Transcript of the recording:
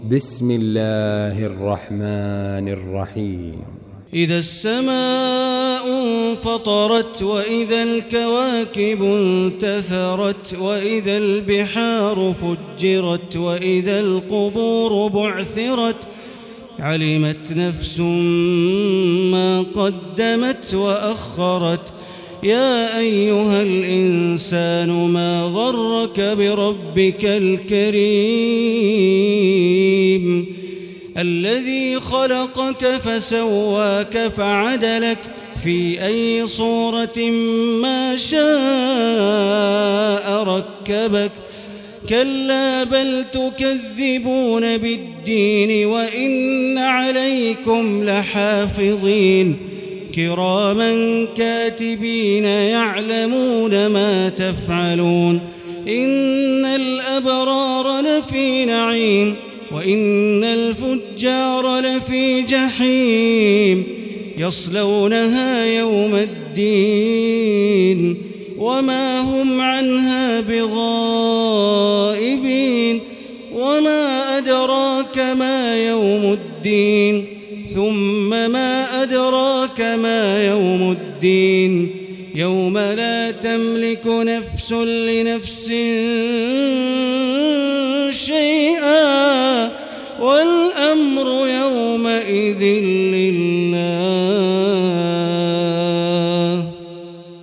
بسم الله الرحمن الرحيم. إذا السماء انفطرت وإذا الكواكب انتثرت وإذا البحار فجرت وإذا القبور بعثرت علمت نفس ما قدمت وأخرت يا أيها الإنسان ما غرك بربك الكريم الذي خلقك فسواك فعدلك في أي صورة ما شاء ركبك كلا بل تكذبون بالدين وإن عليكم لحافظين كراما كاتبين يعلمون ما تفعلون إن الأبرار لفي نعيم وإن الفجار لفي جحيم يصلونها يوم الدين وما هم عنها بغائبين وما أدراك ما يوم الدين ثم ما أدراك ما يوم الدين يوم لا تملك نفس لنفس شيئا والأمر يومئذ